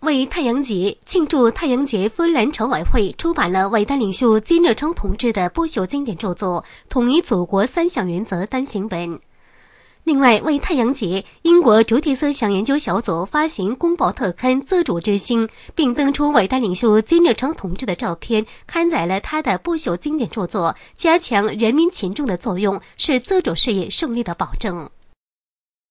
为太阳节庆祝太阳节，芬兰筹委会出版了伟大领袖金日成同志的不朽经典著作《统一祖国三项原则》单行本。另外，为太阳节，英国主体思想研究小组发行公报特刊《自主之星》，并登出伟大领袖金日成同志的照片，刊载了他的不朽经典著作。加强人民群众的作用，是自主事业胜利的保证。